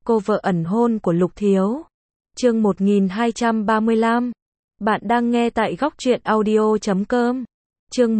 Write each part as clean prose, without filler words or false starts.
cô vợ ẩn hôn của Lục Thiếu. Chương 1235. Bạn đang nghe tại góc truyện audio.com. Chương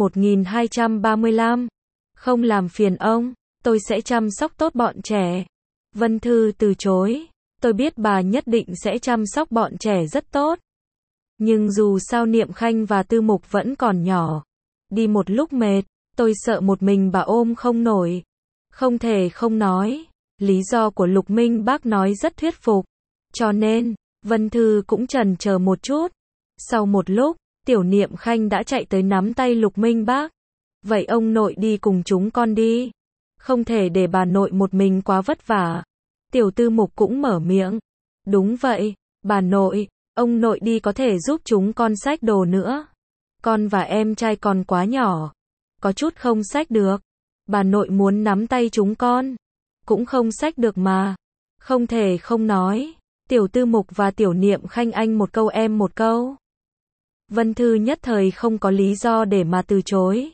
1235. Không làm phiền ông, tôi sẽ chăm sóc tốt bọn trẻ. Vân Thư từ chối. Tôi biết bà nhất định sẽ chăm sóc bọn trẻ rất tốt. Nhưng dù sao Niệm Khanh và Tư Mục vẫn còn nhỏ. Đi một lúc mệt, tôi sợ một mình bà ôm không nổi. Không thể không nói. Lý do của Lục Minh Bác nói rất thuyết phục. Cho nên, Vân Thư cũng chần chờ một chút. Sau một lúc, Tiểu Niệm Khanh đã chạy tới nắm tay Lục Minh Bác. Vậy ông nội đi cùng chúng con đi. Không thể để bà nội một mình quá vất vả. Tiểu Tư Mục cũng mở miệng. Đúng vậy, bà nội, ông nội đi có thể giúp chúng con xách đồ nữa. Con và em trai còn quá nhỏ. Có chút không xách được. Bà nội muốn nắm tay chúng con. Cũng không xách được mà. Không thể không nói. Tiểu Tư Mục và Tiểu Niệm Khanh anh một câu em một câu. Vân Thư nhất thời không có lý do để mà từ chối.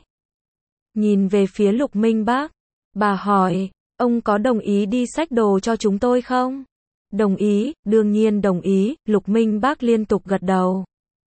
Nhìn về phía Lục Minh Bác. Bà hỏi, ông có đồng ý đi xách đồ cho chúng tôi không? Đồng ý, đương nhiên đồng ý, Lục Minh Bác liên tục gật đầu.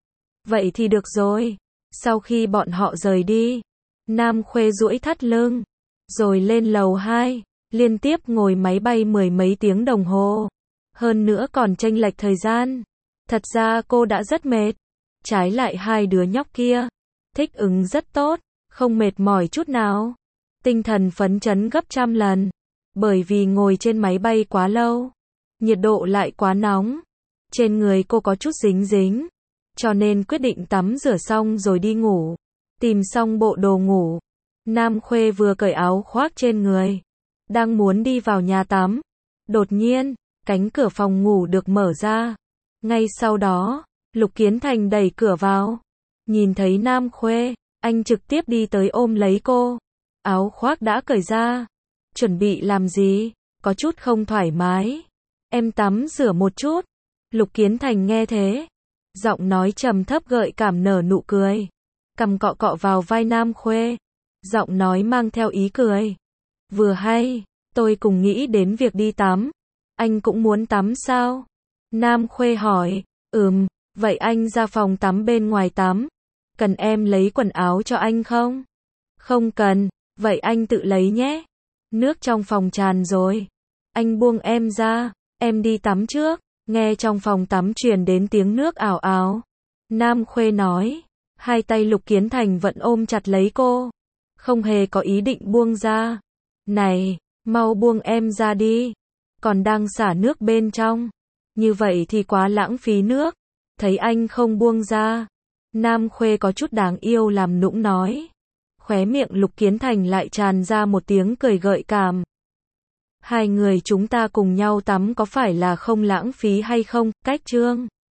Vậy thì được rồi. Sau khi bọn họ rời đi, Nam Khuê duỗi thắt lưng, rồi lên lầu 2, liên tiếp ngồi máy bay mười mấy tiếng đồng hồ. Hơn nữa còn chênh lệch thời gian. Thật ra cô đã rất mệt. Trái lại hai đứa nhóc kia, thích ứng rất tốt, không mệt mỏi chút nào. Tinh thần phấn chấn gấp trăm lần. Bởi vì ngồi trên máy bay quá lâu, nhiệt độ lại quá nóng. Trên người cô có chút dính dính. Cho nên quyết định tắm rửa xong rồi đi ngủ. Tìm xong bộ đồ ngủ. Nam Khuê vừa cởi áo khoác trên người. Đang muốn đi vào nhà tắm. Đột nhiên, cánh cửa phòng ngủ được mở ra. Ngay sau đó, Lục Kiến Thành đẩy cửa vào. Nhìn thấy Nam Khuê, anh trực tiếp đi tới ôm lấy cô. Áo khoác đã cởi ra. Chuẩn bị làm gì? Có chút không thoải mái. Em tắm rửa một chút. Lục Kiến Thành nghe thế. Giọng nói trầm thấp gợi cảm nở nụ cười. Cằm cọ cọ vào vai Nam Khuê. Giọng nói mang theo ý cười. Vừa hay, tôi cùng nghĩ đến việc đi tắm. Anh cũng muốn tắm sao? Nam Khuê hỏi. Vậy anh ra phòng tắm bên ngoài tắm. Cần em lấy quần áo cho anh không? Không cần, vậy anh tự lấy nhé. Nước trong phòng tràn rồi. Anh buông em ra, em đi tắm trước. Nghe trong phòng tắm truyền đến tiếng nước ào ào. Nam Khuê nói. Hai tay Lục Kiến Thành vẫn ôm chặt lấy cô. Không hề có ý định buông ra. Này, mau buông em ra đi. Còn đang xả nước bên trong. Như vậy thì quá lãng phí nước. Thấy anh không buông ra. Nam Khuê có chút đáng yêu làm nũng nói. Khóe miệng Lục Kiến Thành lại tràn ra một tiếng cười gợi cảm. Hai người chúng ta cùng nhau tắm có phải là không lãng phí hay không? Cách chương